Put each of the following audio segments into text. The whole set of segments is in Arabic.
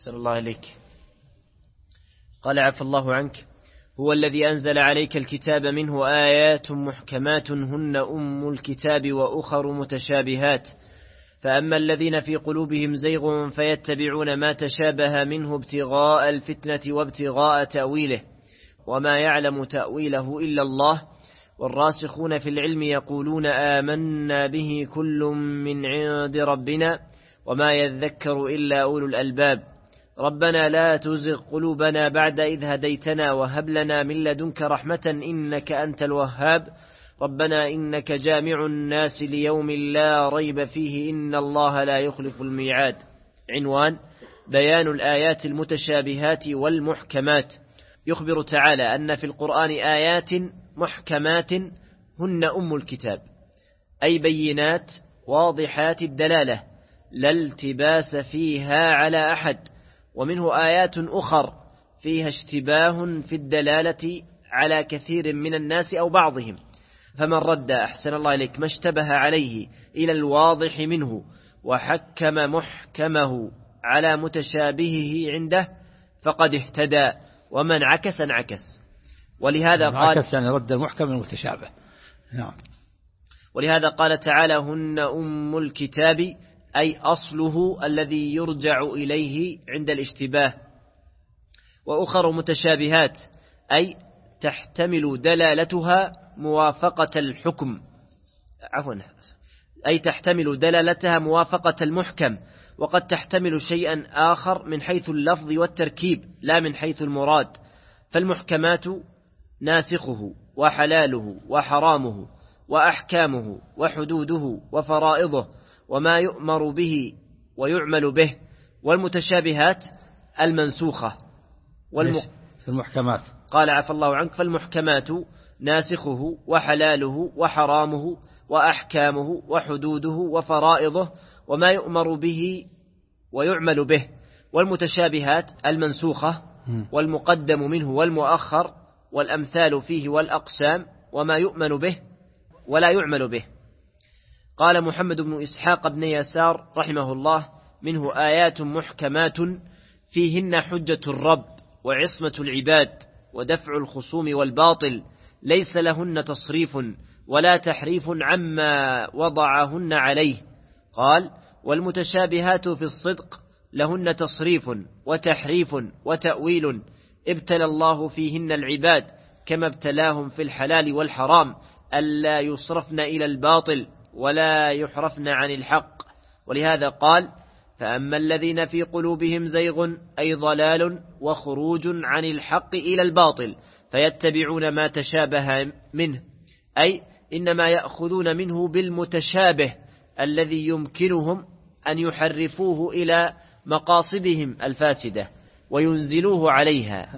أحسن الله إليك. قال عفى الله عنك: هو الذي أنزل عليك الكتاب منه آيات محكمات هن أم الكتاب وأخر متشابهات، فأما الذين في قلوبهم زيغ فيتبعون ما تشابه منه ابتغاء الفتنة وابتغاء تأويله وما يعلم تأويله إلا الله، والراسخون في العلم يقولون آمنا به كل من عند ربنا وما يذكر إلا أولو الألباب. ربنا لا تزغ قلوبنا بعد إذ هديتنا وهب لنا من لدنك رحمة إنك أنت الوهاب. ربنا إنك جامع الناس ليوم لا ريب فيه إن الله لا يخلف الميعاد. عنوان: بيان الآيات المتشابهات والمحكمات. يخبر تعالى أن في القرآن آيات محكمات هن أم الكتاب، أي بينات واضحات الدلالة لا التباس فيها على أحد، ومنه آيات أخر فيها اشتباه في الدلالة على كثير من الناس أو بعضهم، فمن رد أحسن الله إليك ما اشتبه عليه إلى الواضح منه وحكم محكمه على متشابهه عنده فقد اهتدى، ومن عكس انعكس. ولهذا قال عكس يعني رد المحكم المتشابه. نعم. ولهذا قال تعالى: هن أم الكتاب، أي أصله الذي يرجع إليه عند الاشتباه. وأخر متشابهات، أي تحتمل دلالتها موافقة الحكم، أي تحتمل دلالتها موافقة المحكم، وقد تحتمل شيئا آخر من حيث اللفظ والتركيب لا من حيث المراد. فالمحكمات ناسخه وحلاله وحرامه وأحكامه وحدوده وفرائضه وما يؤمر به ويعمل به. والمتشابهات المنسوخة في المحكمات. قال عفى الله عنك: فالمحكمات ناسخه وحلاله وحرامه وأحكامه وحدوده وفرائضه وما يؤمر به ويعمل به. والمتشابهات المنسوخة والمقدم منه والمؤخر والأمثال فيه والأقسام وما يؤمن به ولا يعمل به. قال محمد بن إسحاق بن يسار رحمه الله: منه آيات محكمات فيهن حجة الرب وعصمة العباد ودفع الخصوم والباطل، ليس لهن تصريف ولا تحريف عما وضعهن عليه. قال: والمتشابهات في الصدق لهن تصريف وتحريف وتأويل ابتلى الله فيهن العباد كما ابتلاهم في الحلال والحرام ألا يصرفن إلى الباطل ولا يحرفن عن الحق. ولهذا قال: فأما الذين في قلوبهم زيغ، أي ضلال وخروج عن الحق إلى الباطل، فيتبعون ما تشابه منه، أي إنما يأخذون منه بالمتشابه الذي يمكنهم أن يحرفوه إلى مقاصدهم الفاسدة وينزلوه عليها،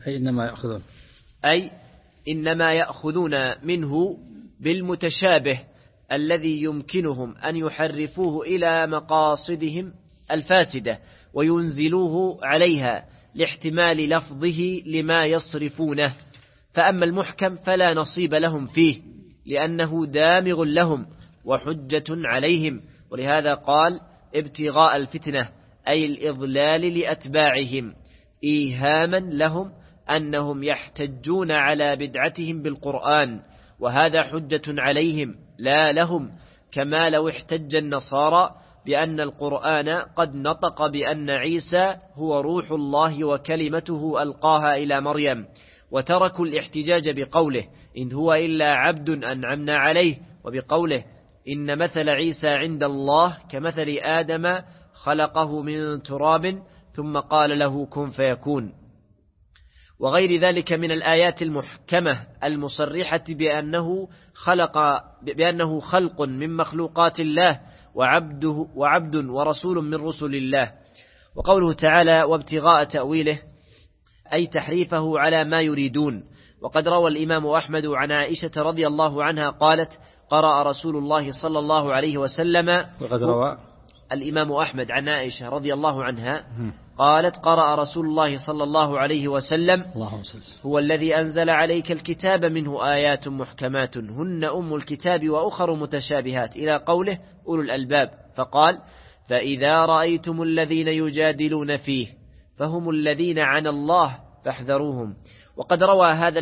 أي إنما يأخذون منه بالمتشابه الذي يمكنهم أن يحرفوه إلى مقاصدهم الفاسدة وينزلوه عليها لاحتمال لفظه لما يصرفونه. فأما المحكم فلا نصيب لهم فيه لأنه دامغ لهم وحجة عليهم. ولهذا قال: ابتغاء الفتنة، أي الإضلال لأتباعهم، إيهاما لهم أنهم يحتجون على بدعتهم بالقرآن، وهذا حجة عليهم لا لهم، كما لو احتج النصارى بأن القرآن قد نطق بأن عيسى هو روح الله وكلمته ألقاها إلى مريم، وتركوا الاحتجاج بقوله: إن هو إلا عبد أنعمنا عليه، وبقوله: إن مثل عيسى عند الله كمثل آدم خلقه من تراب ثم قال له كن فيكون. وغير ذلك من الآيات المحكمة المصرحة بأنه خلق من مخلوقات الله وعبد ورسول من رسل الله. وقوله تعالى: وابتغاء تأويله، أي تحريفه على ما يريدون. وقد روى الإمام أحمد عن عائشة رضي الله عنها قالت: قرأ رسول الله صلى الله عليه وسلم. وقد روى الإمام أحمد عن عائشة رضي الله عنها قالت: قرأ رسول الله صلى الله عليه وسلم: هو الذي أنزل عليك الكتاب منه آيات محكمات هن أم الكتاب وأخر متشابهات إلى قوله أولو الألباب، فقال: فإذا رأيتم الذين يجادلون فيه فهم الذين عن الله فاحذروهم. وقد روى هذا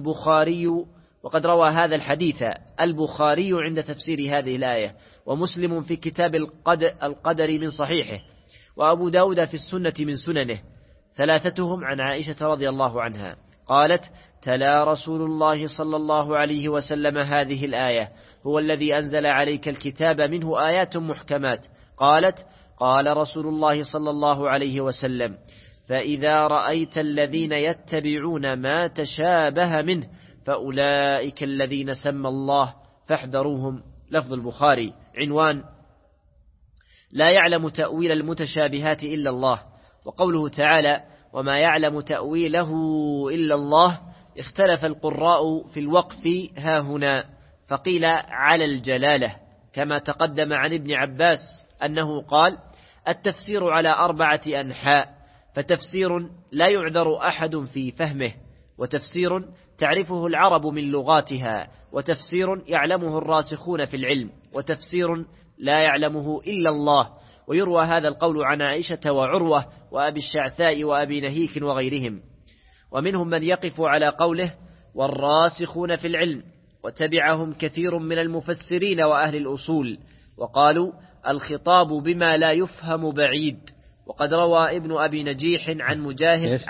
الحديث البخاري عند تفسير هذه الآية، ومسلم في كتاب القدر من صحيحه، وأبو داود في السنة من سننه، ثلاثتهم عن عائشة رضي الله عنها قالت: تلا رسول الله صلى الله عليه وسلم هذه الآية: هو الذي أنزل عليك الكتاب منه آيات محكمات. قالت: قال رسول الله صلى الله عليه وسلم: فإذا رأيت الذين يتبعون ما تشابه منه فأولئك الذين سمى الله فاحذروهم. لفظ البخاري. عنوان: لا يعلم تأويل المتشابهات إلا الله. وقوله تعالى: وما يعلم تأويله إلا الله، اختلف القراء في الوقف هاهنا، فقيل على الجلالة، كما تقدم عن ابن عباس أنه قال: التفسير على 4 أنحاء، فتفسير لا يعذر أحد في فهمه، وتفسير تعرفه العرب من لغاتها، وتفسير يعلمه الراسخون في العلم، وتفسير لا يعلمه إلا الله. ويروى هذا القول عن عائشة وعروة وأبي الشعثاء وأبي نهيك وغيرهم. ومنهم من يقف على قوله: والراسخون في العلم، وتبعهم كثير من المفسرين وأهل الأصول، وقالوا: الخطاب بما لا يفهم بعيد. وقد روى ابن أبي نجيح عن مجاهد: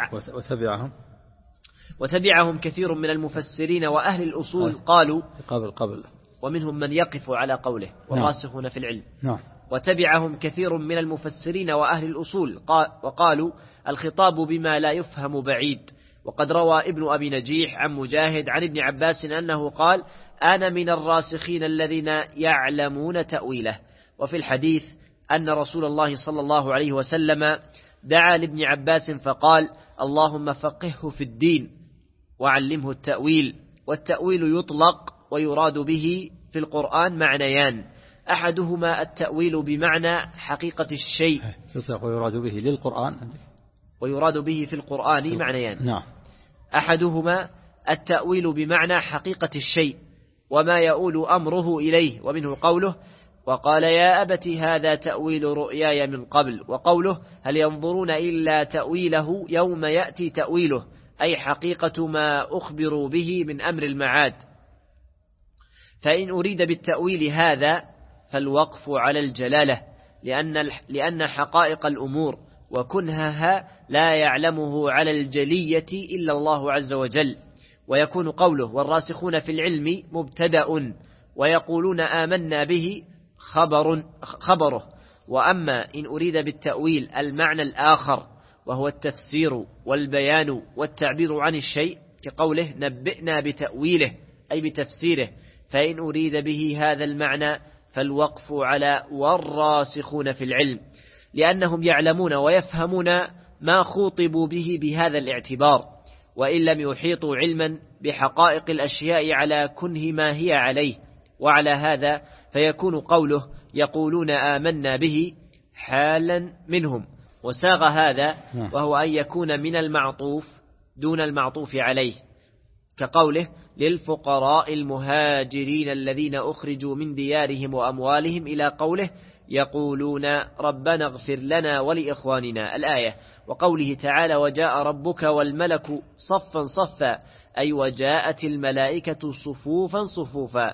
وتبعهم كثير من المفسرين وأهل الأصول قالوا. قبل ومنهم من يقف على قوله: والراسخون في العلم. نعم. وتبعهم كثير من المفسرين وأهل الأصول وقالوا: الخطاب بما لا يفهم بعيد. وقد روى ابن أبي نجيح عن مجاهد عن ابن عباس أنه قال: أنا من الراسخين الذين يعلمون تأويله. وفي الحديث أن رسول الله صلى الله عليه وسلم دعا لابن عباس فقال: اللهم فقهه في الدين وعلمه التأويل. والتأويل يطلق ويراد به في القرآن معنيان: أحدهما التأويل بمعنى حقيقة الشيء، يطلق ويراد به للقرآن، ويراد به في القرآن معنيان. نعم. أحدهما التأويل بمعنى حقيقة الشيء وما يؤول أمره إليه، ومنه قوله: وقال يا أبت هذا تأويل رؤياي من قبل. وقوله: هل ينظرون إلا تأويله يوم يأتي تأويله، أي حقيقة ما أخبروا به من أمر المعاد. فإن أريد بالتأويل هذا فالوقف على الجلالة، لأن حقائق الأمور وكنهها لا يعلمه على الجلية إلا الله عز وجل. ويكون قوله: والراسخون في العلم مبتدأ، ويقولون آمنا به خبره. وأما إن أريد بالتأويل المعنى الآخر، وهو التفسير والبيان والتعبير عن الشيء، كقوله: نبئنا بتأويله، أي بتفسيره، فإن أريد به هذا المعنى فالوقف على والراسخون في العلم، لأنهم يعلمون ويفهمون ما خوطبوا به بهذا الاعتبار، وإن لم يحيطوا علما بحقائق الأشياء على كنه ما هي عليه. وعلى هذا فيكون قوله: يقولون آمنا به حالا منهم. وساغ هذا وهو أن يكون من المعطوف دون المعطوف عليه، كقوله: للفقراء المهاجرين الذين أخرجوا من ديارهم وأموالهم، إلى قوله: يقولون ربنا اغفر لنا ولإخواننا، الآية. وقوله تعالى: وجاء ربك والملك صفا صفا، أي وجاءت الملائكة صفوفا صفوفا.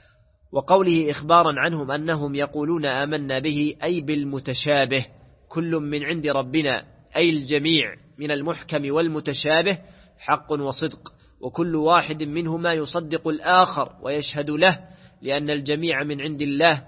وقوله إخبارا عنهم أنهم يقولون آمنا به، أي بالمتشابه، كل من عند ربنا، أي الجميع من المحكم والمتشابه حق وصدق، وكل واحد منهما يصدق الآخر ويشهد له، لأن الجميع من عند الله،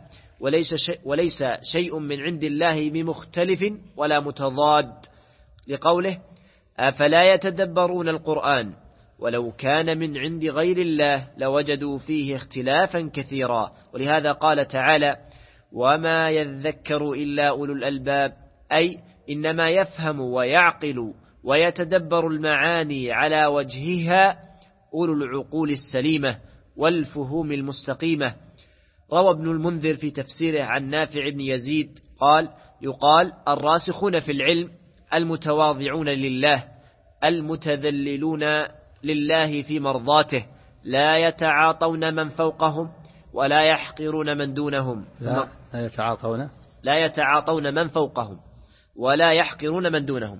وليس شيء من عند الله بمختلف ولا متضاد، لقوله: أفلا يتدبرون القرآن ولو كان من عند غير الله لوجدوا فيه اختلافا كثيرا. ولهذا قال تعالى: وما يذكر إلا أولو الألباب، أي إنما يفهم ويعقل ويتدبر المعاني على وجهها أولو العقول السليمة والفهوم المستقيمة. روى ابن المنذر في تفسيره عن نافع بن يزيد قال: يقال الراسخون في العلم المتواضعون لله، المتذللون لله في مرضاته، لا يتعاطون من فوقهم ولا يحقرون من دونهم. لا يتعاطون من فوقهم ولا يحقرون من دونهم.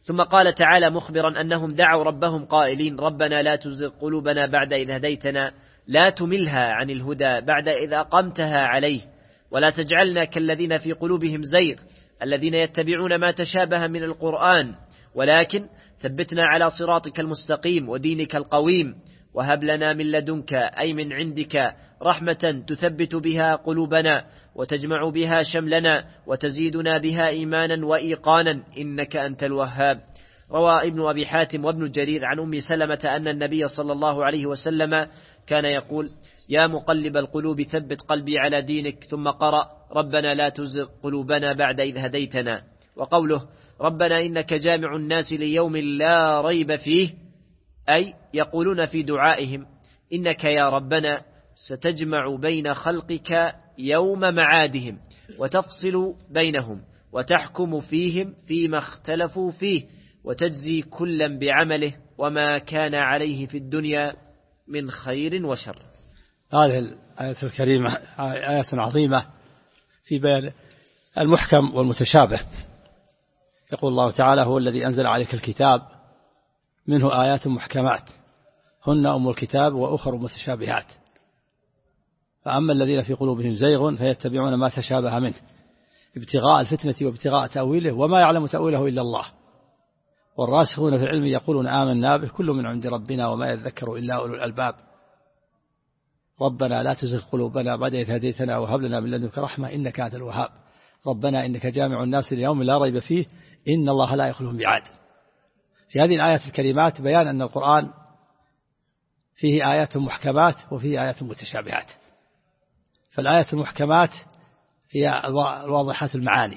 ثم قال تعالى مخبرا أنهم دعوا ربهم قائلين ربنا لا تزغ قلوبنا بعد إذ هديتنا لا تملها عن الهدى بعد إذ أقمتها عليه ولا تجعلنا كالذين في قلوبهم زيغ الذين يتبعون ما تشابه من القرآن ولكن ثبتنا على صراطك المستقيم ودينك القويم وهب لنا من لدنك أي من عندك رحمة تثبت بها قلوبنا وتجمع بها شملنا وتزيدنا بها إيمانا وإيقانا إنك أنت الوهاب. روى ابن أبي حاتم وابن جرير عن أم سلمة أن النبي صلى الله عليه وسلم كان يقول يا مقلب القلوب ثبت قلبي على دينك ثم قرأ ربنا لا تزغ قلوبنا بعد إذ هديتنا. وقوله ربنا إنك جامع الناس ليوم لا ريب فيه أي يقولون في دعائهم إنك يا ربنا ستجمع بين خلقك يوم معادهم وتفصل بينهم وتحكم فيهم فيما اختلفوا فيه وتجزي كلا بعمله وما كان عليه في الدنيا من خير وشر. هذه الآية الكريمة آية عظيمة في بيان المحكم والمتشابه. يقول الله تعالى هو الذي أنزل عليك الكتاب منه آيات محكمات هن أم الكتاب وأخر متشابهات فأما الذين في قلوبهم زيغ فيتبعون ما تشابه منه ابتغاء الفتنة وابتغاء تأويله وما يعلم تأويله إلا الله والراسخون في العلم يقولون آمنا به كل من عند ربنا وما يذكر إلا أولو الألباب ربنا لا تزغ قلوبنا بعد إذ هديتنا وهب لنا من لدنك رحمة إنك أنت الوهاب ربنا إنك جامع الناس ليوم لا ريب فيه إن الله لا يخلف الميعاد. في هذه الآيات الكريمات بيان أن القرآن فيه آيات محكمات وفيه آيات متشابهات. فالآيات المحكمات هي الواضحات المعاني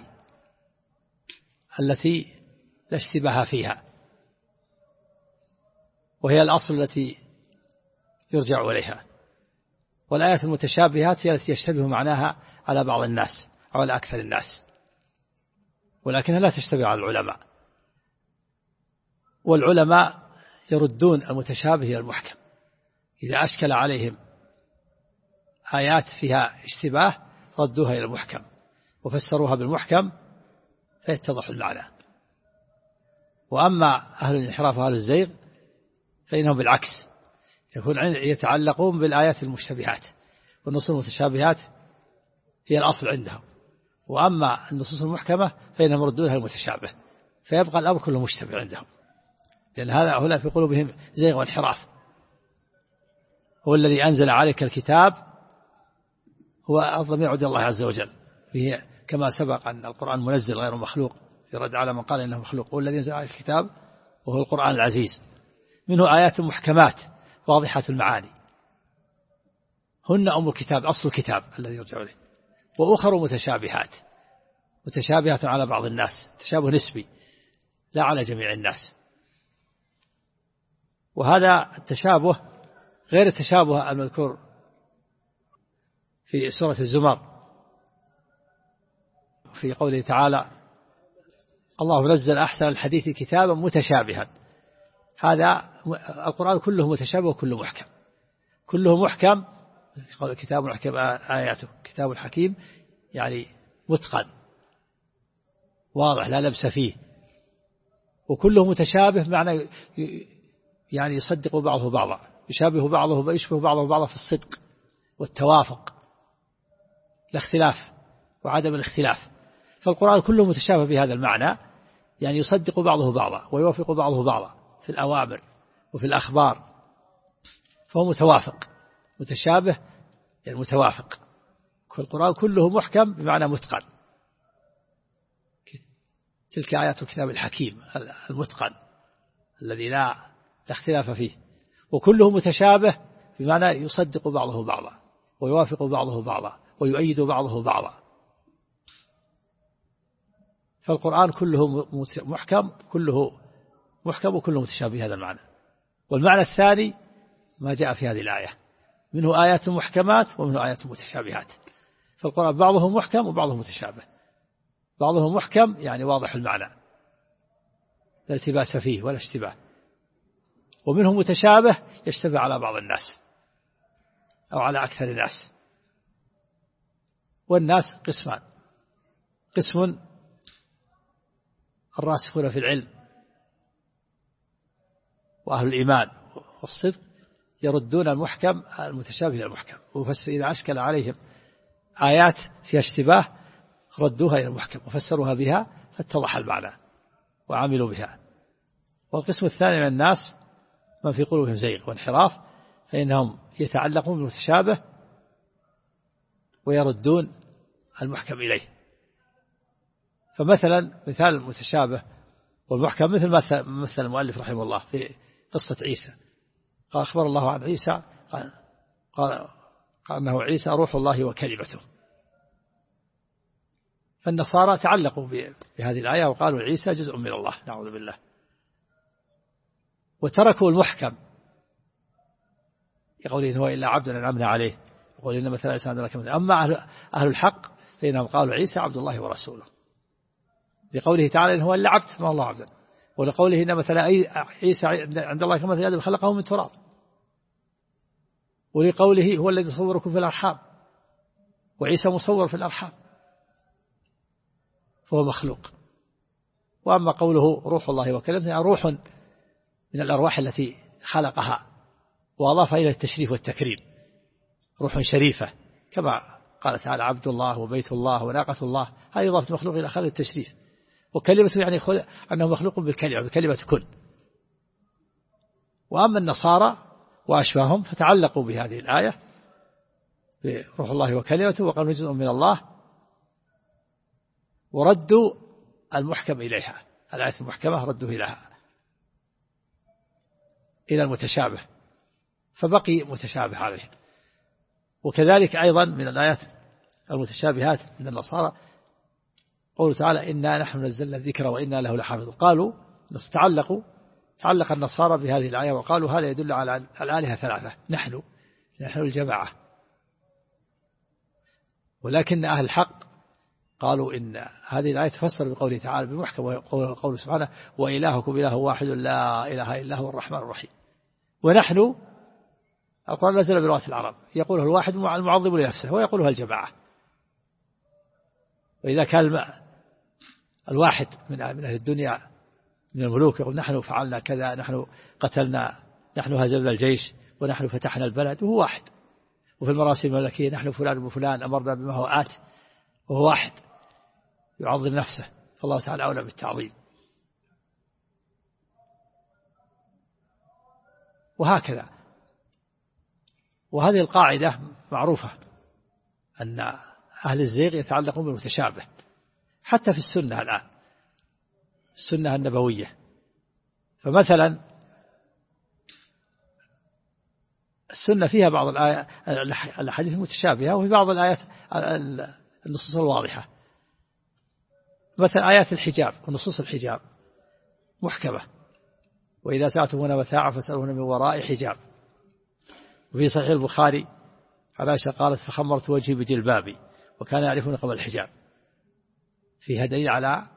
التي لا اشتباه فيها وهي الأصل التي يرجع إليها والآيات المتشابهات هي التي يشتبه معناها على بعض الناس أو على أكثر الناس ولكنها لا تشتبه على العلماء والعلماء يردون المتشابه إلى المحكم إذا أشكل عليهم آيات فيها اشتباه ردوها إلى المحكم وفسروها بالمحكم فيتضح المعنى. وأما أهل الانحراف وأهل الزيغ فإنهم بالعكس يتعلقون بالآيات المشتبهات والنصوص المتشابهات هي الأصل عندهم وأما النصوص المحكمة فإنهم يردونها المتشابه فيبقى الأمر كله مشتبه عندهم لأن هؤلاء في قلوبهم زيغ وانحراف. هو الذي أنزل عليك الكتاب هو الضمير يعود الله عز وجل فيه كما سبق أن القرآن منزل غير مخلوق في رد على من قال إنه مخلوق هو الذي أنزل عليك الكتاب وهو القرآن العزيز منه آيات محكمات واضحة المعاني هن أم الكتاب أصل الكتاب الذي يرجع إليه وأخر متشابهات على بعض الناس تشابه نسبي لا على جميع الناس. وهذا التشابه غير التشابه المذكور في سورة الزمر في قوله تعالى الله نزل أحسن الحديث كتابا متشابها. هذا القرآن كله متشابه وكله محكم كله محكم كتاب محكم آياته كتاب حكيم يعني متقن واضح لا لبس فيه وكله متشابه بمعنى يعني يصدق بعضه بعضا يشابه بعضه ويشبه بعضه بعضا في الصدق والتوافق الاختلاف وعدم الاختلاف. فالقرآن كله متشابه بهذا المعنى يعني يصدق بعضه بعضا ويوافق بعضه بعضا في الأوامر وفي الأخبار فهو متوافق متشابه يعني متوافق. القرآن كله محكم بمعنى متقن تلك آيات الكتاب الحكيم المتقن الذي لا اختلاف فيه وكله متشابه بمعنى يصدق بعضه بعضا ويوافق بعضه بعضا ويؤيد بعضه بعضا. فالقرآن كله محكم وكله متشابه هذا المعنى. والمعنى الثاني ما جاء في هذه الآية منه آيات محكمات ومنه آيات متشابهات. فالقرآن بعضه محكم وبعضه متشابه بعضه محكم يعني واضح المعنى لا التباس فيه ولا اشتباه ومنه متشابه يشتبه على بعض الناس أو على أكثر الناس. والناس قسمان قسم الراسخون في العلم وأهل الإيمان والصدق يردون المحكم المتشابه إلى المحكم، إذا أشكل عليهم آيات فيها اشتباه ردوها إلى المحكم وفسروها بها فاتضح المعنى وعملوا بها. والقسم الثاني من الناس من في قلوبهم زيغ وانحراف، فإنهم يتعلقون بالمتشابه ويردون المحكم إليه. فمثلا مثال المتشابه والمحكم مثل المؤلف رحمه الله في قصة عيسى، قال أخبر الله عن عيسى قال أنه عيسى روح الله وكلمته. فالنصارى تعلقوا بهذه الآية وقالوا عيسى جزء من الله، نعوذ بالله، وتركوا المحكم يقولون هو إلا عبد أنعمنا عليه، يقول إن مثل عيسى عندنا كمثل. أما أهل الحق فإنهم قالوا عيسى عبد الله ورسوله، لقوله تعالى إن هو إلا عبد ما الله عبدا، ولقوله إن مثل عيسى عند الله كمثل آدم خلقه من تراب، ولقوله هو الذي صوركم في الأرحام، وعيسى مصور في الأرحام فهو مخلوق. وأما قوله روح الله وكلمته يعني روح من الأرواح التي خلقها وأضاف إلى التشريف والتكريم، روح شريفة كما قال تعالى عبد الله وبيت الله وناقة الله، هذه إضافة مخلوق إلى خلق التشريف. وكلمة يعني أنه مخلوق بكلمة كن. وأما النصارى وأشباههم فتعلقوا بهذه الآية بروح الله وكلمته وقالوا جزء من الله، وردوا المحكم إليها، الآية المحكمة ردوا إلى المتشابه فبقي متشابه عليه. وكذلك أيضا من الآيات المتشابهات من النصارى قوله تعالى إنا نحن نزلنا الذكر وإنا له لحافظون. قالوا تعلق النصارى بهذه الآية وقالوا هذا يدل على الآلهة ثلاثة، نحن الجماعة. ولكن أهل الحق قالوا إن هذه الآية تفسر بقوله تعالى بمحكم، وقوله سبحانه وإلهكم إله واحد لا إله إلا هو الرحمن الرحيم. ونحن القرآن نزل بلغة العرب يقوله الواحد المعظم لنفسه ويقولها الجماعة. وإذا كان الواحد من أهل الدنيا من الملوك يقول نحن فعلنا كذا، نحن قتلنا، نحن هزمنا الجيش، ونحن فتحنا البلد، وهو واحد. وفي المراسم الملكية نحن فلان وفلان أمرنا بما هو آت، وهو واحد يعظم نفسه، فالله تعالى أولى بالتعظيم. وهكذا. وهذه القاعدة معروفة أن أهل الزيغ يتعلقون بالمتشابه حتى في السنة الآن، السنة النبوية. فمثلا السنة فيها بعض الأحاديث المتشابهة، وفي بعض الآيات النصوص الواضحة. مثلا آيات الحجاب ونصوص الحجاب محكمة، وإذا سألتمونا متاعا فاسألونا من وراء حجاب. وفي صحيح البخاري عائشة قالت فخمرت وجهي بجلبابي وكان يعرفون قبل الحجاب. فيها دليل على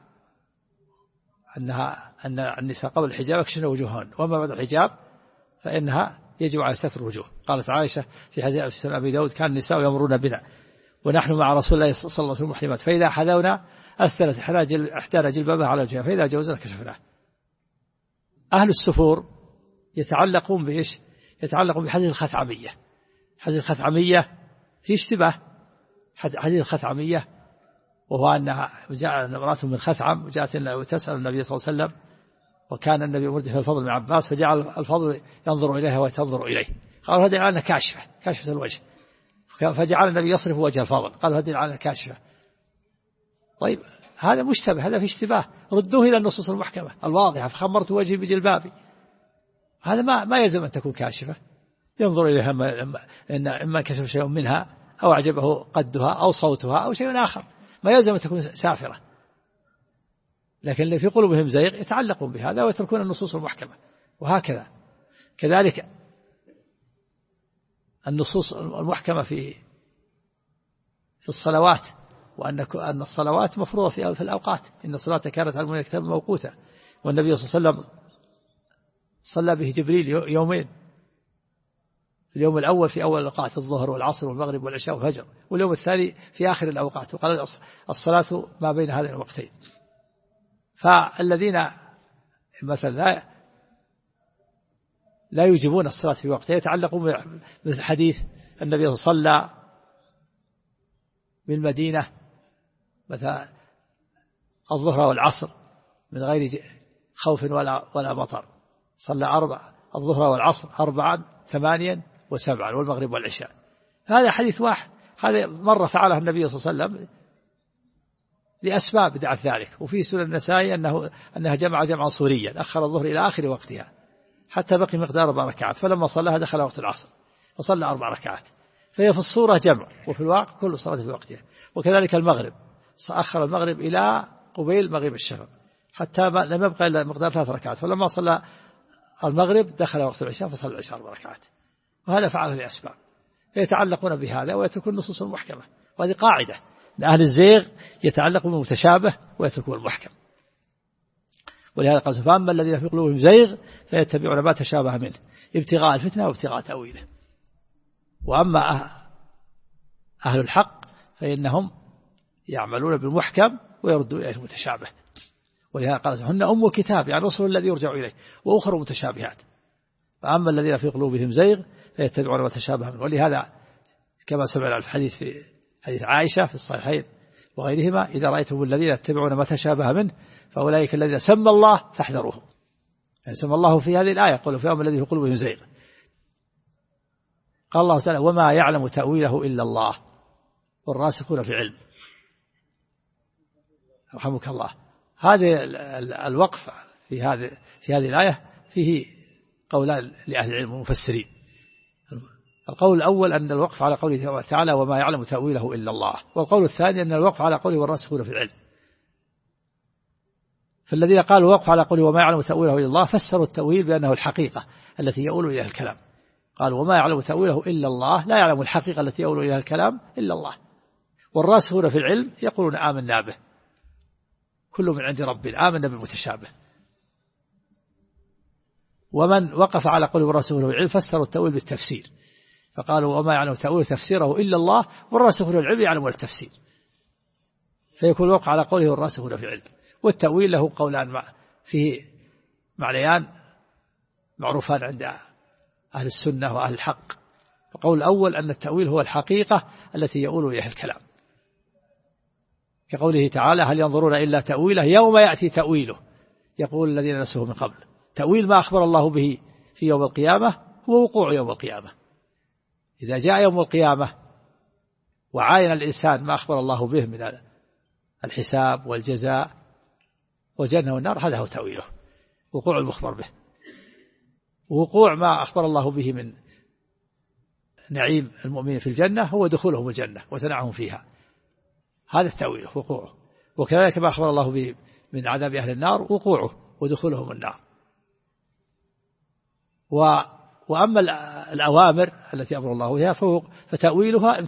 أن النساء قبل الحجاب يكشفن وجوههن، وما بعد الحجاب فإنها يجب على ستر الوجوه. قالت عائشة في حديث في سنن أبي داود كان النساء يمرون بنا ونحن مع رسول الله صلى الله عليه وسلم محرمات، فإذا حذونا أسدلت إحدانا جلبابها على وجهها، فإذا جوزنا كشفناه. أهل السفور يتعلقون بإيش؟ يتعلقون بحديث الخثعمية. حديث الخثعمية في اشتباه. حديث الخثعمية وهو أنها جاء امرأة من خثعم وجاءت وتسأل النبي صلى الله عليه وسلم، وكان النبي مردف الفضل من عباس، فجعل الفضل ينظر إليها وتنظر إليه. قالوا هذه الآن كاشفة الوجه، فجعل النبي يصرف وجه الفضل، قالوا هذه الآن كاشفة. طيب هذا مشتبه، هذا في اشتباه، ردوه إلى النصوص المحكمة الواضحة فخمرت وجهي بجلبابي. هذا ما يلزم أن تكون كاشفة، ينظر إليها إما كشف شيء منها أو أعجبه قدها أو صوتها أو شيء آخر، ما يلزم أن تكون سافرة. لكن اللي في قلوبهم زيغ يتعلقون بهذا ويتركون النصوص المحكمة. وهكذا كذلك النصوص المحكمة في الصلوات، وأن الصلوات مفروضة في الأوقات، إن الصلاة كانت على المؤمنين كتابا موقوتا. والنبي صلى الله عليه وسلم صلى به جبريل يومين، في اليوم الأول في أول الأوقات الظهر والعصر والمغرب والعشاء والفجر، واليوم الثاني في آخر الأوقات، وقال الصلاة ما بين هذين الوقتين. فالذين مثلا لا يوجبون الصلاة في وقتها، يتعلقون بحديث النبي صلى بالمدينة مثلا الظهر والعصر من غير خوف ولا مطر، صلى الظهر والعصر 4 8 و7 والمغرب والعشاء. هذا حديث واحد، هذا مرة فعله النبي صلى الله عليه وسلم لأسباب دعت ذلك. وفي سنن النسائي أنها جمعا صوريا، أخر الظهر إلى آخر وقتها حتى بقي مقدار 4 ركعات، فلما صلاها دخل وقت العصر فصلى 4 ركعات، فهي في الصورة جمع وفي الواقع كل صلاة في وقتها. وكذلك المغرب، أخر المغرب إلى قبيل مغرب الشفق حتى لم يبقى إلا مقدار 3 ركعات، فلما صلى المغرب دخل وقت العشاء فصلى العشاء 4 ركعات. وهذا فعله لأسباب يتعلقون بهذا ويتركون النصوص المحكمة، وهذه قاعدة لأهل الزيغ، يتعلقون بالمتشابه ويتركون المحكم. ولهذا قال فأما الذين في قلوبهم زيغ فيتبعون ما تشابه منه ابتغاء الفتنة وابتغاء تأويله. وأما أهل الحق فإنهم يعملون بالمحكم ويردون إليه المتشابه. ولهذا قال هن أم الكتاب، يعني رسل الذي يرجع إليه، وأخر متشابهات. فأما الذين في قلوبهم زيغ فيتبعون ما تشابه منه. ولهذا كما سمعنا في حديث عائشة في الصحيحين وغيرهما إذا رأيتم الذين يتبعون ما تشابه منه فأولئك الذين سمى الله فاحذروهم. يعني سمى الله في هذه الآية قالوا فأما الذين في قلوبهم زيغ. قال الله تعالى وما يعلم تأويله إلا الله والراسخون في العلم. رحمك الله. هذه الوقف في هذه الآية فيه قولان لأهل العلم والمفسرين. القول الأول أن الوقف على قوله تعالى وما يعلم تأويله إلا الله، والقول الثاني أن الوقف على قوله والراسخون في العلم. فالذين قالوا الوقف على قوله وما يعلم تأويله إلا الله فسروا التأويل بأنه الحقيقة التي يؤول إليها الكلام. قالوا وما يعلم تأويله إلا الله، لا يعلم الحقيقة التي يؤول إليها الكلام إلا الله. والراسخون في العلم يقولون آمنا به، كل من عند ربنا، آمنا بالمتشابه. ومن وقف على قوله والراسخون في العلم فسروا التأويل بالتفسير، فقالوا وما يعلم تأويل تفسيره إلا الله والراسخون في العلم يعلمون التفسير، فيكون الوقف على قوله والراسخون في العلم. والتأويل له قولان فيه معنيان معروفان عند أهل السنة وأهل الحق. فقول الأول أن التأويل هو الحقيقة التي يؤول إليها الكلام، كقوله تعالى هل ينظرون إلا تأويله يوم يأتي تأويله يقول الذين نسوه من قبل. تأويل ما أخبر الله به في يوم القيامة هو وقوع يوم القيامة. إذا جاء يوم القيامة وعاين الإنسان ما أخبر الله به من الحساب والجزاء والجنة والنار، هذا هو تأويله، وقوع المخبر به. وقوع ما أخبر الله به من نعيم المؤمنين في الجنة هو دخولهم الجنة وتنعهم فيها، هذا التأويل وقوعه. وكذلك ما أخبر الله به من عذاب أهل النار وقوعه ودخولهم النار. وأما الأوامر التي أمر الله بها فتأويلها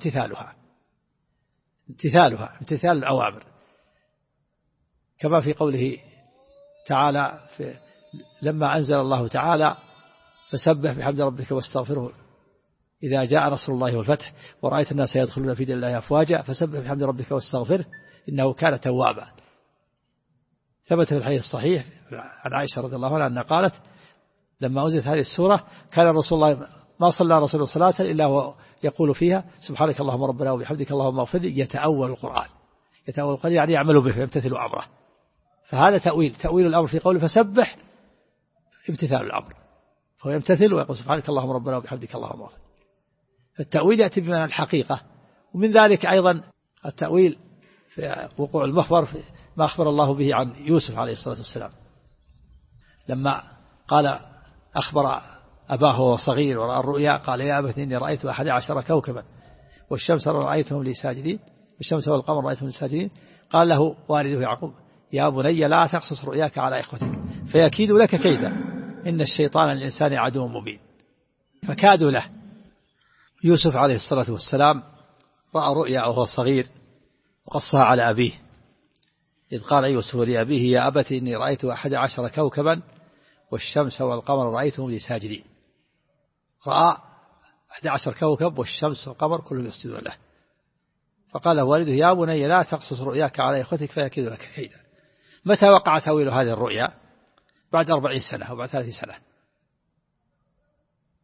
امتثال الأوامر، كما في قوله تعالى لما أنزل الله تعالى فسبح بحمد ربك واستغفره إذا جاء نصر الله والفتح ورأيت الناس يدخلون في دين الله أفواجا فسبح بحمد ربك واستغفره إنه كان توابا. ثبت في الحديث الصحيح عن عائشة رضي الله عنها أنها قالت لما أنزلت هذه السورة كان رسول الله ما صلى رسول الله صلاة إلا هو يقول فيها سبحانك اللهم ربنا وبحمدك اللهم اغفر لي، يتأول القرآن يعني يعمل به ويمتثل أمره. فهذا تأويل الأمر في قوله فسبح امتثال الأمر، فهو يمتثل ويقول سبحانك اللهم ربنا وبحمدك اللهم اغفر. التأويل يأتي بمعنى الحقيقة. ومن ذلك أيضا التأويل في وقوع المخبر في ما أخبر الله به عن يوسف عليه الصلاة والسلام لما قال أخبر أباه وهو صغير ورأى الرؤيا قال يا أبت إني رأيت 11 كوكبا والشمس رأيتهم لي ساجدين والشمس والقمر رأيتهم لي ساجدين. قال له والده يعقوب يا بني لا تقصص رؤياك على إخوتك فيكيد لك كيدا إن الشيطان للإنسان عدو مبين. فكادوا له. يوسف عليه الصلاة والسلام رأى رؤيا وهو صغير وقصها على أبيه إذ قال يوسف لأبيه يا أبت إني رأيت 11 كوكبا والشمس والقمر رأيتهم لي ساجدين. رأى 11 كوكب والشمس والقمر كلهم يسجدون له. فقال والده يا بني لا تقصص رؤياك على إخوتك فيكيد لك كيدا. متى وقع تأويل هذه الرؤيا؟ بعد 40 سنة أو بعد 30 سنة.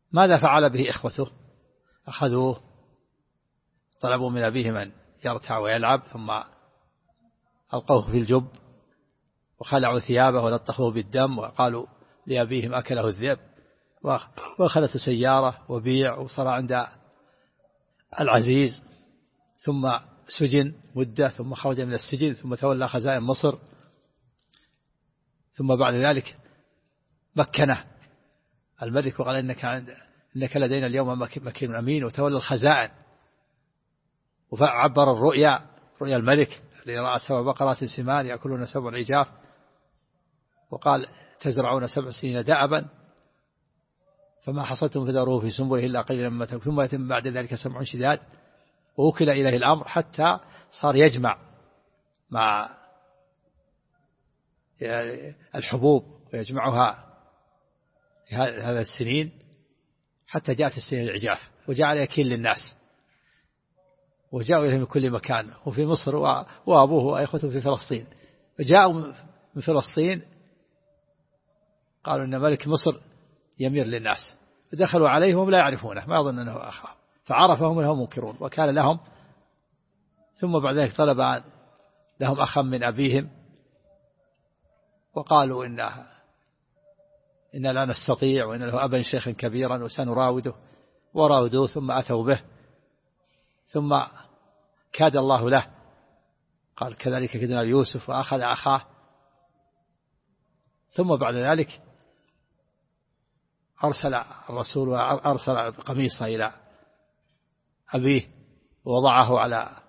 ماذا فعل به إخوته؟ أخذوه طلبوا من أبيهم أن يرتع ويلعب، ثم ألقوه في الجب وخلعوا ثيابه ولطخوه بالدم وقالوا لأبيهم أكله الذئب، وأخذته سيارة وبيع وصار عند العزيز، ثم سجن مدة، ثم خرج من السجن، ثم تولى خزائن مصر، ثم بعد ذلك مكنه الملك وقال إنك لدينا اليوم مكين أمين، وتولى الخزائن، وعبر رؤيا الملك الذي رأى 7 بقرات سمان يأكلون 7 عجاف، وقال تزرعون 7 سنين دأبا فما حصدتم فذروه في سنبله إلا قليلا مما تأكلون، ثم يتم بعد ذلك 7 شداد، ووكل إليه الأمر حتى صار يجمع مع الحبوب ويجمعها هذا السنين حتى جاءت السنين العجاف، وجعل يكيل للناس، وجاءوا إليه من كل مكان، وفي مصر وأبوه وأخوته في فلسطين، وجاءوا من فلسطين قالوا إن ملك مصر يمير للناس، دخلوا عليه وهم لا يعرفونه، ما يظن أنه أخاه، فعرفهم لهم منكرون وكان لهم، ثم بعد ذلك طلب لهم أخا من أبيهم وقالوا إن لا نستطيع، وإن له أبا شيخا كبيرا وسنراوده، وراودوه ثم أتوا به، ثم كاد الله له، قال كذلك كدنا يوسف، وأخذ أخاه، ثم بعد ذلك أرسل الرسول وأرسل قميصه إلى أبيه ووضعه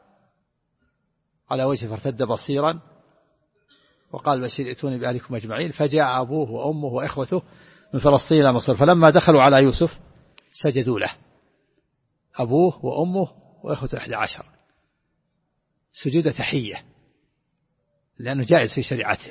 على وجهه فارتد بصيرا، وقال بشير ائتوني بأهلكم أجمعين، فجاء أبوه وأمه وإخوته من فلسطين إلى مصر، فلما دخلوا على يوسف سجدوا له، أبوه وأمه وإخوته 11 سجود تحية، لأنه جائز في شريعتهم،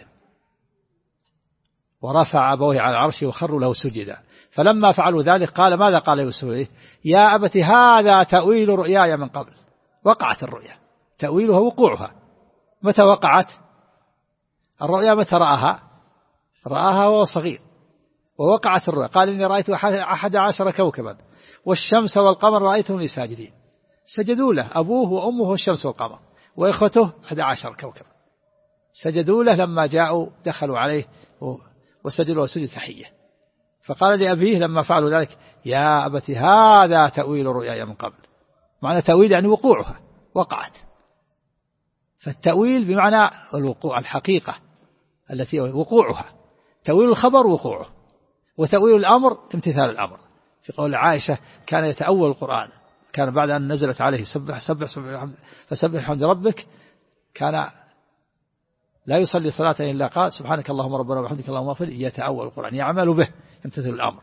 ورفع أبويه على العرش وخروا له سجدا، فلما فعلوا ذلك قال ماذا قال يوسف؟ يا أبت هذا تأويل رؤياي من قبل. وقعت الرؤيا، تأويلها وقوعها. متى وقعت الرؤيا؟ متى رآها وهو صغير، ووقعت الرؤيا قال إني رأيت 11 كوكبا والشمس والقمر رأيتهم لي ساجدين، سجدوا له أبوه وأمه والشمس والقمر وإخوته 11 كوكبا، سجدوا له لما جاءوا دخلوا عليه وسجدوا له سجد تحية. فقال لأبيه لما فعلوا ذلك يا أبت هذا تأويل رؤياي من قبل، معنى تأويل يعني وقوعها، وقعت. فالتأويل بمعنى الوقوع، الحقيقة التي وقوعها، تأويل الخبر وقوعه، وتأويل الأمر امتثال الأمر. في قول عائشة كان يتأول القرآن، كان بعد أن نزلت عليه فسبح بحمد ربك، كان لا يصلي صلاة إلا قال سبحانك اللهم ربنا وبحمدك اللهم اغفر، يتأول القرآن يعمل به يمتثل الأمر.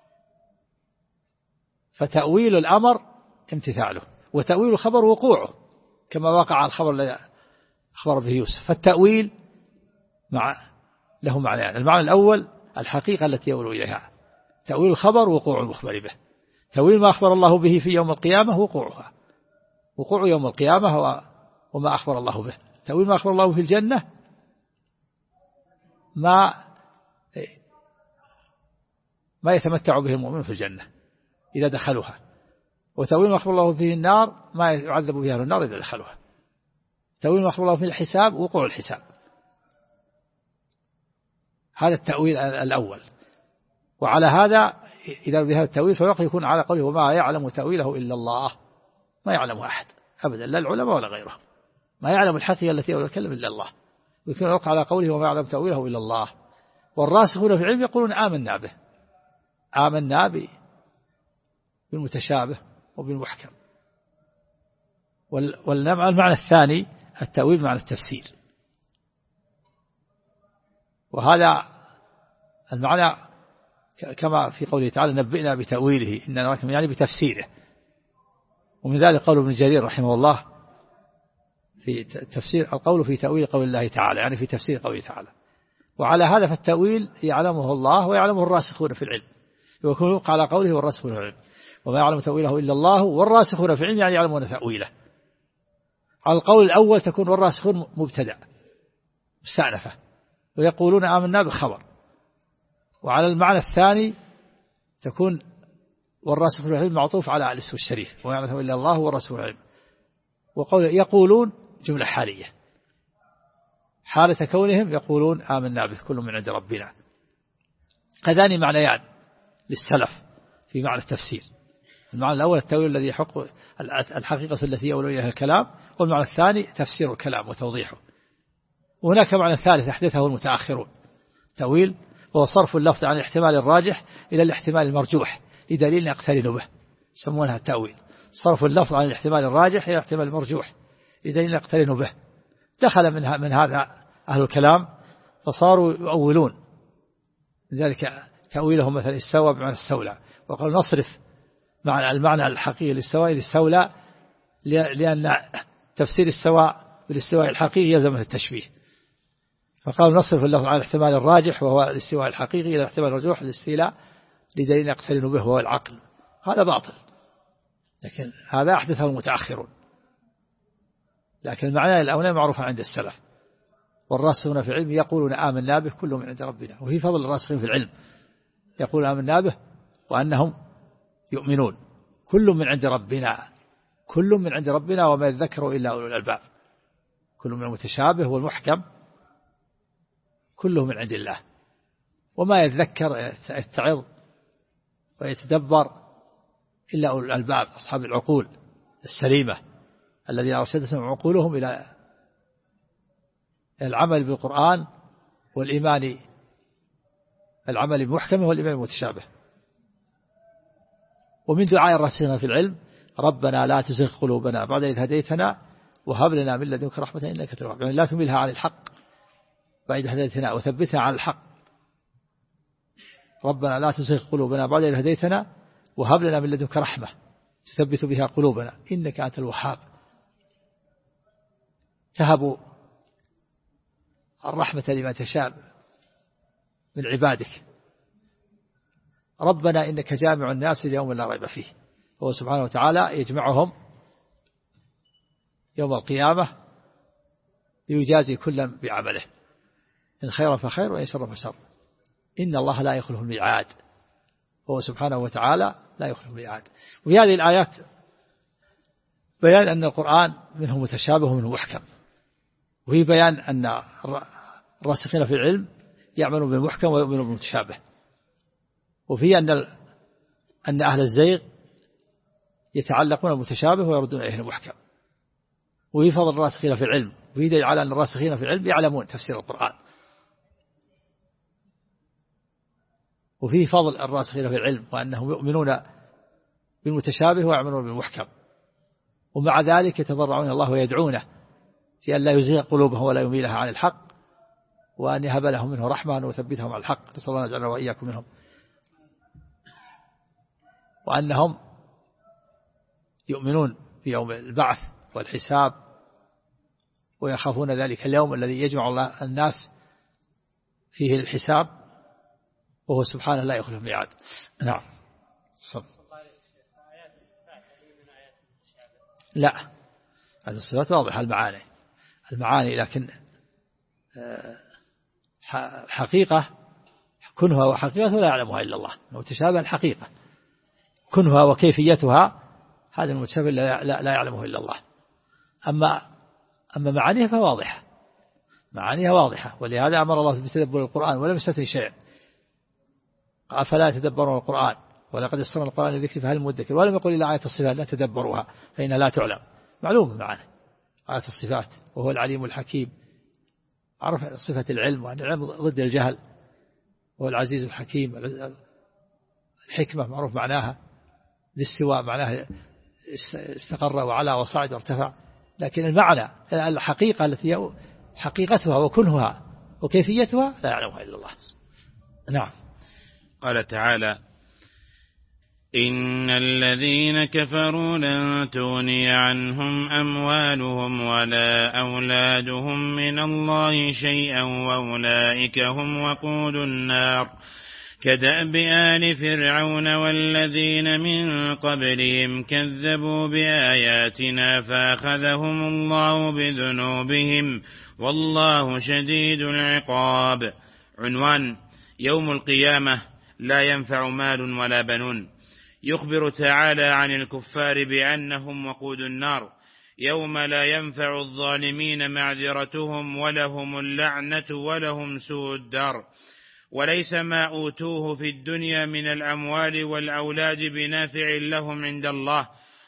فتأويل الأمر امتثاله، وتأويل الخبر وقوعه، كما وقع الخبر الذي أخبر به يوسف. فالتأويل له معنيان، المعنى الأول الحقيقة التي يؤول إليها، تأويل الخبر وقوع المخبر به. تأويل ما أخبر الله به في يوم القيامة وقوعها، وقوع يوم القيامة وما أخبر الله به. تأويل ما أخبر الله في الجنة ما يتمتع به المؤمن في الجنة إذا دخلوها، وتأويل ما أخبر الله فيه النار ما يعذب فيها النار إذا دخلوها. تأويل ما أخبر الله فيه الحساب وقوع الحساب. هذا التأويل الأول. وعلى هذا إذا بهذا التأويل فيقع يكون على قوله وما يعلم تأويله إلا الله، ما يعلمه أحد أبدا، لا العلماء ولا غيرهم، ما يعلم الحقيقة التي يتكلم إلا الله. ويكون يوقع على قوله وما يعلم تأويله إلا الله. والراسخون في العلم يقولون آمنا به، آمنا بالمتشابه وبالمحكم. والمعنى الثاني التأويل معنى التفسير، وهذا المعنى كما في قوله تعالى نبئنا بتأويله إننا نراكم، يعني بتفسيره. ومن ذلك قول ابن جرير رحمه الله في تفسير القول في تأويل قول الله تعالى، يعني في تفسير قوله تعالى. وعلى هذا فالتأويل يعلمه الله ويعلمه الراسخون في العلم، ويكون على قوله والراسخون في العلم وما يعلم تأويله إلا الله، والراسخون في العلم يعني يعلمون تأويله. على القول الأول تكون والراسخون مبتدأ مستأنفة، ويقولون آمنا بالخبر. وعلى المعنى الثاني تكون والراسخ في العلم معطوف على الاسم الشريف وما يعلم إلا الله ورسول العلم. وقول يقولون جملة حالية، حالة كونهم يقولون آمنا به كل من عند ربنا. هذان معنيان للسلف في معنى التفسير. المعنى الأول التأويل الذي يحق الحقيقة التي يؤول إليها الكلام، والمعنى الثاني تفسير الكلام وتوضيحه. وهناك معنى ثالث أحدثه المتأخرون تأويل، وهو صرف اللفظ عن الاحتمال الراجح إلى الاحتمال المرجوح لدليل يقترن به، يسمونها التأويل. صرف اللفظ عن الاحتمال الراجح إلى الاحتمال المرجوح لدليل يقترن به. دخل من هذا أهل الكلام فصاروا يؤولون، لذلك تأويلهم مثلا استوى بمعنى استولى، وقالوا نصرف مع المعنى الحقيقي للاستواء الاستولى، لأن تفسير استواء بالاستواء الحقيقي يلزم التشبيه، فقالوا نصرف اللفظ عن الاحتمال الراجح وهو الاستواء الحقيقي إلى الاحتمال الرجوح الاستيلاء لدليل يقترن به وهو العقل. هذا باطل، لكن هذا أحدثه المتأخرون، لكن المعنى الأولى معروف عند السلف. والراسخون في العلم يقولون آمنا به كل من عند ربنا. وفي فضل الراسخين في العلم يقول آمنا به وأنهم يؤمنون كل من عند ربنا، كل من عند ربنا وما يذكر إلا أولو الألباب. كل من المتشابه والمحكم كله من عند الله، وما يذكر يتعظ ويتدبر إلا أولو الألباب أصحاب العقول السليمة الذين أرشدتهم عقولهم إلى العمل بالقرآن والإيمان، العمل بمحكمه والإيمان بالمتشابه. ومن دعاء الراسخين في العلم ربنا لا تزغ قلوبنا بعد إذ هديتنا وهب لنا من لدنك رحمة إنك أنت الوهاب، يعني لا تميلها عن الحق بعد هديتنا وثبتها على الحق. ربنا لا تزغ قلوبنا بعد إذ هديتنا وهب لنا من لدنك رحمة تثبت بها قلوبنا إنك أنت الوهاب. تهب الرحمة لمن تشاء من عبادك. ربنا إنك جامع الناس ليوم لا ريب فيه، هو سبحانه وتعالى يجمعهم يوم القيامة ليجازي كلا بعمله، إن خير فخير وإن شر فشر. إن الله لا يخلف الميعاد، هو سبحانه وتعالى لا يخلف الميعاد. وفي هذه الآيات بيان أن القرآن منه متشابه ومنه محكم، وفي بيان أن الراسخين في العلم يعملون بالمحكم ويؤمنون بالمتشابه، وفي أن أهل الزيغ يتعلقون بالمتشابه ويردون إليه المحكم. وفي فضل الراسخين في العلم، وفي دليل على أن الراسخين في العلم يعلمون تفسير القرآن. وفيه فضل الراسخين في العلم وأنهم يؤمنون بالمتشابه ويعملون بالمحكم، ومع ذلك يتضرعون الله ويدعونه في أن لا يزيغ قلوبهم ولا يميلها عن الحق، وأن يهب لهم منه رحمة ويثبتهم على الحق. نسأل الله جل وإياكم منهم. وأنهم يؤمنون بيوم البعث والحساب ويخافون ذلك اليوم الذي يجمع الله الناس فيه الحساب، وهو سبحانه لا يخلف الميعاد. نعم. لا، هذه الصفات واضحة المعاني، لكن حقيقة كنها وحقيقة لا يعلمها إلا الله. متشابه الحقيقة كنها وكيفيتها هذا المتشابه لا يعلمه إلا الله. أما معانيها فواضحة، معانيها واضحة، ولهذا أمر الله بتدبر القرآن ولم يستثني شيئا. أفلا يتدبرون القرآن ولقد يسرنا القرآن للذكر فهل من مدكر، ولم يقل إلا آية الصفات لا تدبروها فإنها لا تعلم. معلوم معنا آية الصفات، وهو العليم الحكيم. عرف صفة العلم، وأن العلم ضد الجهل، وهو العزيز الحكيم. الحكمة معروف معناها، الاستواء معناها استقر وعلى وصعد وارتفع، لكن المعنى الحقيقة التي حقيقتها وكنها وكيفيتها لا يعلمها إلا الله. نعم. قال تعالى: إن الذين كفروا لن تغني عنهم أموالهم ولا أولادهم من الله شيئا وأولئك هم وقود النار كدأب آل فرعون والذين من قبلهم كذبوا بآياتنا فأخذهم الله بذنوبهم والله شديد العقاب. عنوان: يوم القيامة لا ينفع مال ولا بنون. يخبر تعالى عن الكفار بأنهم وقود النار يوم لا ينفع الظالمين معذرتهم ولهم اللعنة ولهم سوء الدار. وليس ما أوتوه في الدنيا من الأموال والأولاد بنافع لهم عند الله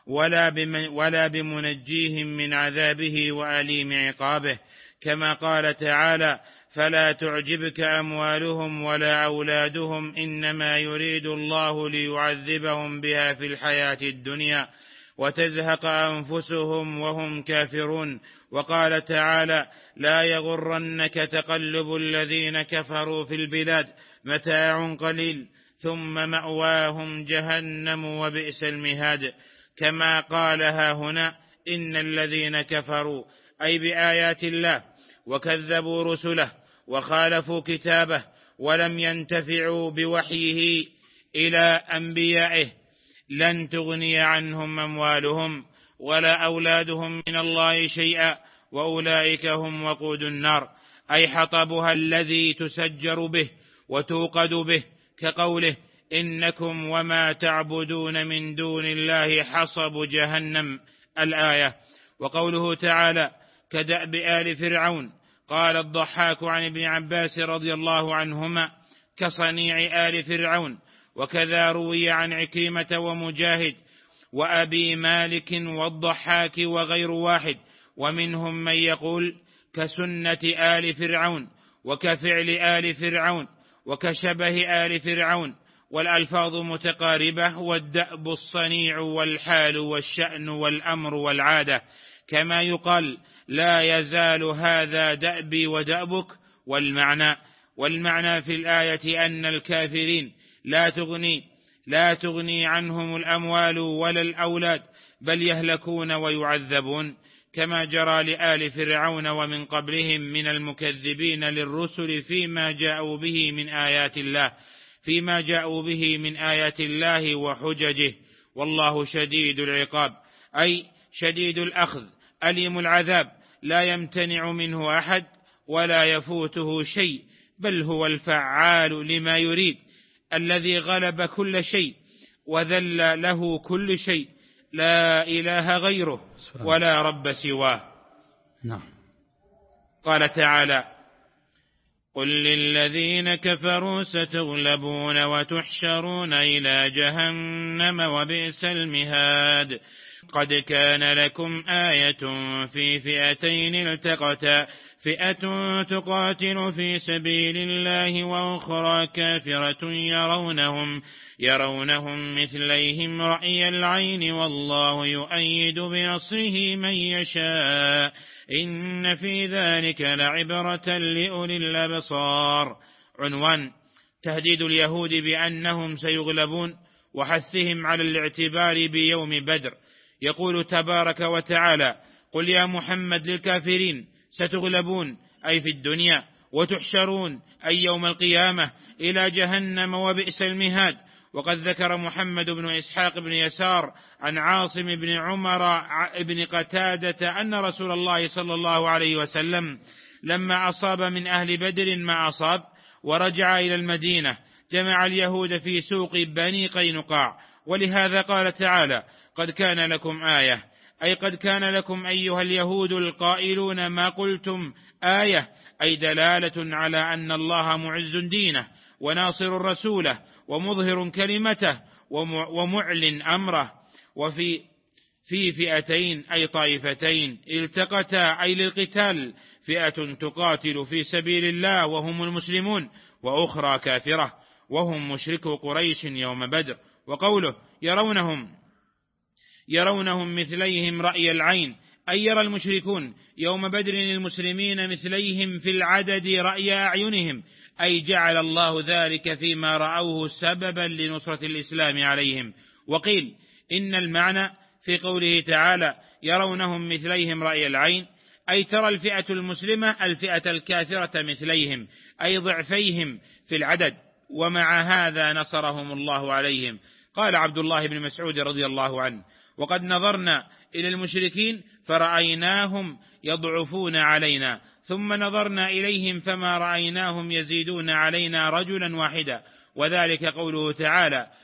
ولا بمنجيهم من عذابه وأليم عقابه، كما قال تعالى: فلا تعجبك أموالهم ولا أولادهم إنما يريد الله ليعذبهم بها في الحياة الدنيا وتزهق أنفسهم وهم كافرون. وقال تعالى: لا يغرنك تقلب الذين كفروا في البلاد متاع قليل ثم مأواهم جهنم وبئس المهاد، كما قالها هنا: إن الذين كفروا أي بآيات الله وكذبوا رسله وخالفوا كتابه ولم ينتفعوا بوحيه إلى أنبيائه لن تغني عنهم أموالهم ولا أولادهم من الله شيئا وأولئك هم وقود النار، أي حطبها الذي تسجر به وتوقد به، كقوله: إنكم وما تعبدون من دون الله حصب جهنم، الآية. وقوله تعالى: كدأب آل فرعون. قال الضحاك عن ابن عباس رضي الله عنهما: كصنيع آل فرعون. وكذا روي عن عكرمة ومجاهد وأبي مالك والضحاك وغير واحد، ومنهم من يقول: كسنة آل فرعون وكفعل آل فرعون وكشبه آل فرعون، والألفاظ متقاربة، والدأب الصنيع والحال والشأن والأمر والعادة، كما يقال: لا يزال هذا دأبي ودأبك. والمعنى في الآية أن الكافرين لا تغني عنهم الأموال ولا الأولاد، بل يهلكون ويعذبون، كما جرى لآل فرعون ومن قبلهم من المكذبين للرسل فيما جاءوا به من آيات الله وحججه. والله شديد العقاب، أي شديد الأخذ أليم العذاب، لا يمتنع منه أحد ولا يفوته شيء، بل هو الفعال لما يريد، الذي غلب كل شيء وذل له كل شيء، لا إله غيره ولا رب سواه. قال تعالى: قل للذين كفروا ستغلبون وتحشرون إلى جهنم وبئس المهاد. قد كان لكم آية في فئتين التقتا، فئة تقاتل في سبيل الله وأخرى كافرة يرونهم مثليهم رأي العين، والله يؤيد بنصره من يشاء، إن في ذلك لعبرة لأولي الأبصار. عنوان: تهديد اليهود بأنهم سيغلبون وحثهم على الاعتبار بيوم بدر. يقول تبارك وتعالى: قل يا محمد للكافرين: ستغلبون أي في الدنيا، وتحشرون أي يوم القيامة إلى جهنم وبئس المهاد. وقد ذكر محمد بن إسحاق بن يسار عن عاصم بن عمر بن قتادة أن رسول الله صلى الله عليه وسلم لما أصاب من أهل بدر ما أصاب ورجع إلى المدينة جمع اليهود في سوق بني قينقاع، ولهذا قال تعالى: قد كان لكم آية، أي قد كان لكم أيها اليهود القائلون ما قلتم آية، أي دلالة على أن الله معز دينه وناصر رسوله ومظهر كلمته ومعلن أمره. وفي فئتين أي طائفتين التقتا أي للقتال، فئة تقاتل في سبيل الله وهم المسلمون، وأخرى كافرة وهم مشركو قريش يوم بدر. وقوله يرونهم مثليهم رأي العين، أي يرى المشركون يوم بدر المسلمين مثليهم في العدد رأي أعينهم، أي جعل الله ذلك فيما رأوه سببا لنصرة الإسلام عليهم. وقيل إن المعنى في قوله تعالى: يرونهم مثليهم رأي العين، أي ترى الفئة المسلمة الفئة الكافرة مثليهم، أي ضعفيهم في العدد، ومع هذا نصرهم الله عليهم. قال عبد الله بن مسعود رضي الله عنه: وقد نظرنا إلى المشركين فرأيناهم يضعفون علينا، ثم نظرنا إليهم فما رأيناهم يزيدون علينا رجلا واحدا. وذلك قوله تعالى: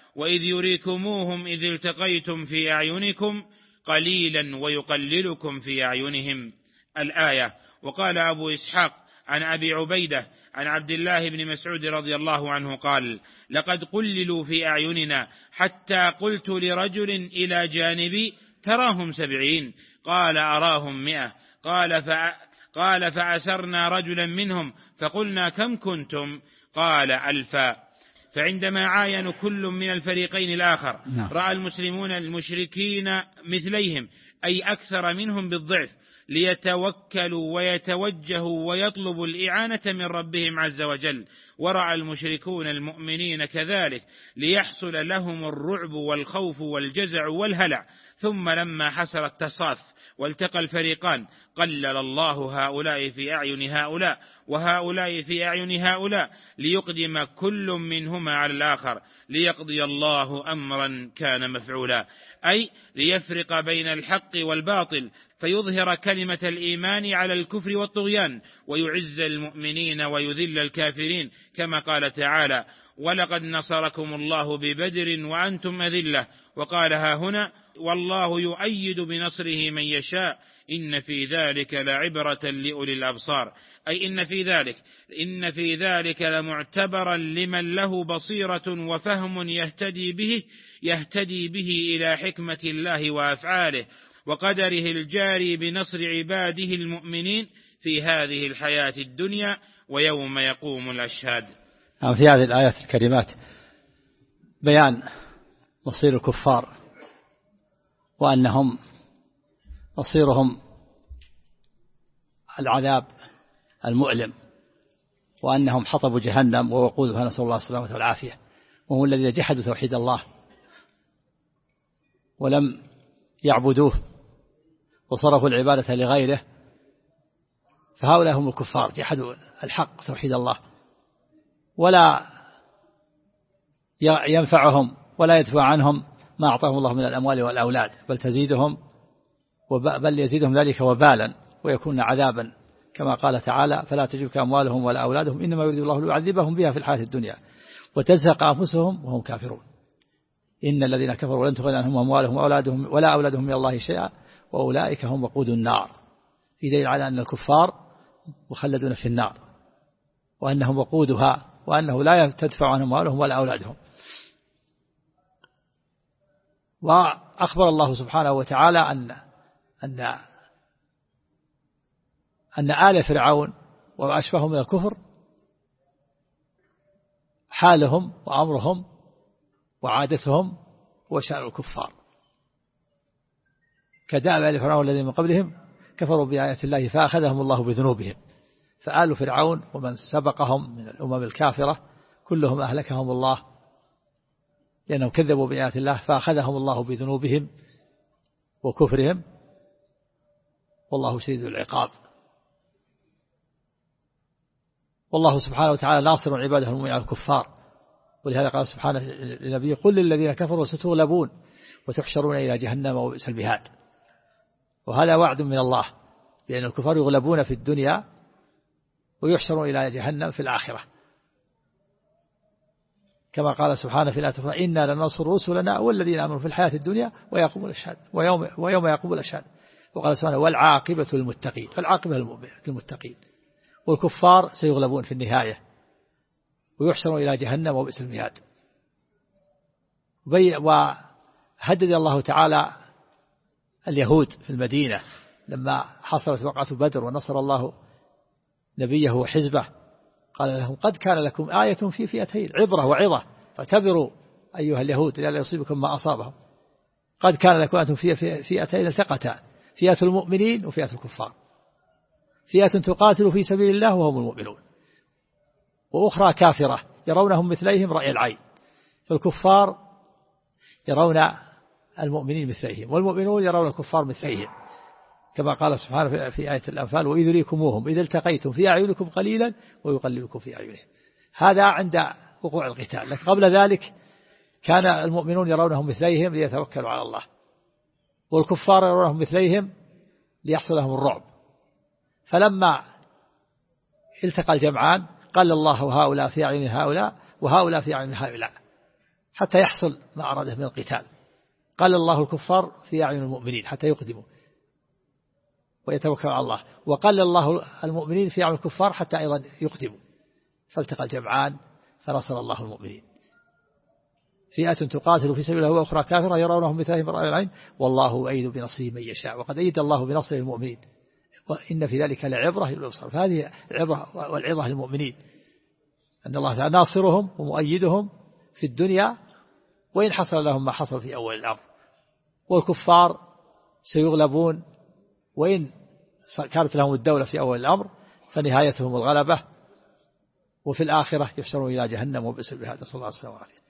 وإذ يريكموهم إذ التقيتم في أعينكم قليلا ويقللكم في أعينهم. الآية. وقال أبو إسحاق عن أبي عبيدة عن عبد الله بن مسعود رضي الله عنه قال: لقد قللوا في أعيننا حتى قلت لرجل إلى جانبي: تراهم 70؟ قال: أراهم 100. قال: فأسرنا رجلا منهم فقلنا: كم كنتم؟ قال: 1000. فعندما عاينوا كل من الفريقين الآخر رأى المسلمون المشركين مثليهم، أي أكثر منهم بالضعف، ليتوكلوا ويتوجهوا ويطلبوا الإعانة من ربهم عز وجل، ورأى المشركون المؤمنين كذلك ليحصل لهم الرعب والخوف والجزع والهلع. ثم لما حصل التصاف والتقى الفريقان قلل الله هؤلاء في أعين هؤلاء وهؤلاء في أعين هؤلاء، ليقدم كل منهما على الآخر، ليقضي الله أمرا كان مفعولا، أي ليفرق بين الحق والباطل، فيظهر كلمة الإيمان على الكفر والطغيان، ويعز المؤمنين ويذل الكافرين، كما قال تعالى: ولقد نصركم الله ببدر وأنتم أذلة. وقال ها هنا: والله يؤيد بنصره من يشاء، إن في ذلك لعبرة لأولي الأبصار، أي إن في ذلك لمعتبرا لمن له بصيرة وفهم يهتدي به إلى حكمة الله وأفعاله وقدره الجاري بنصر عباده المؤمنين في هذه الحياة الدنيا ويوم يقوم الأشهاد. في هذه الآيات الكريمات بيان مصير الكفار، وأنهم مصيرهم العذاب المؤلم، وأنهم حطب جهنم ووقودها، نسأل الله السلامة والعافية، وهم الذين جحدوا توحيد الله ولم يعبدوه وصرفوا العبادة لغيره، فهؤلاء هم الكفار، جحدوا الحق توحيد الله، ولا ينفعهم ولا يدفع عنهم ما أعطاهم الله من الأموال والأولاد، بل يزيدهم ذلك وبالا ويكون عذابا، كما قال تعالى: فلا تعجبك أموالهم ولا أولادهم إنما يريد الله ليعذبهم بها في الحياة الدنيا وتزهق أنفسهم وهم كافرون. إن الذين كفروا لن تغني عنهم أموالهم ولا أولادهم من الله شيئا وأولئك هم وقود النار. في دليل على أن الكفار مخلدون في النار، وأنهم وقودها، وأنه لا تدفع عنهم أموالهم ولا أولادهم. وأخبر الله سبحانه وتعالى أن آل فرعون وأشبههم من الكفر حالهم وأمرهم وعادتهم وشأن الكفار، كدأب آل فرعون الذين من قبلهم كفروا بآيات الله فأخذهم الله بذنوبهم. فآل فرعون ومن سبقهم من الأمم الكافرة كلهم أهلكهم الله لأنهم كذبوا بآيات الله، فأخذهم الله بذنوبهم وكفرهم، والله شديد العقاب. والله سبحانه وتعالى ناصر عباده المؤمنين على الكفار، ولهذا قال سبحانه للنبي: قل للذين كفروا ستغلبون وتحشرون إلى جهنم وبئس المهاد. وهذا وعد من الله بأن الكفار يغلبون في الدنيا ويحشرون إلى جهنم في الآخرة، كما قال سبحانه في الآية الأخرى: إنا لننصر رسلنا والذين آمنوا في الحياة الدنيا ويقوم الأشهاد ويوم يقوم الأشهاد. وقال سبحانه: والعاقبة للمتقين، فالعاقبة للمتقين. والكفار سيغلبون في النهاية ويحشرون إلى جهنم وبئس المهاد. وهدد الله تعالى اليهود في المدينة لما حصلت وقعة بدر ونصر الله نبيه وحزبه، قال لهم: قد كان لكم آية في فئتين، عبرة وعظة، فاعتبروا أيها اليهود لا يصيبكم ما أصابهم. قد كان لكم آية في فئتين التقتا، فئة المؤمنين وفئة الكفار، فئة تقاتل في سبيل الله وهم المؤمنون، وأخرى كافرة يرونهم مثليهم رأي العين. فالكفار يرون المؤمنين مثليهم، والمؤمنون يرون الكفار مثليهم، كما قال سبحانه في آية الأنفال: وإذ يريكموهم إذ التقيتم في أعينكم قليلا ويقللكم في أعينهم. هذا عند وقوع القتال، لكن قبل ذلك كان المؤمنون يرونهم مثليهم ليتوكلوا على الله، والكفار يرونهم مثليهم ليحصل لهم الرعب. فلما التقى الجمعان قال الله: هؤلاء في أعين هؤلاء وهؤلاء في أعين هؤلاء، حتى يحصل ما أراده من القتال. قال الله الكفار في أعين المؤمنين حتى يقدموا ويتوكلوا على الله، وقال الله المؤمنين في أعين الكفار حتى أيضا يقدموا، فالتقى الجمعان فنصر الله المؤمنين. فئة تقاتل في سبيل الله وأخرى كافرة يرونهم مثلهم برأي العين والله أيد بنصره من يشاء، وقد أيد الله بنصره المؤمنين وإن في ذلك لعبرة للأبصار. فهذه العبرة والعظة للمؤمنين أن الله تعالى ناصرهم ومؤيدهم في الدنيا وإن حصل لهم ما حصل في أول الأمر، والكفار سيغلبون وإن كانت لهم الدولة في أول الأمر فنهايتهم الغلبة، وفي الآخرة يحشرون إلى جهنم وبئس المهاد. صلى الله عليه وسلم.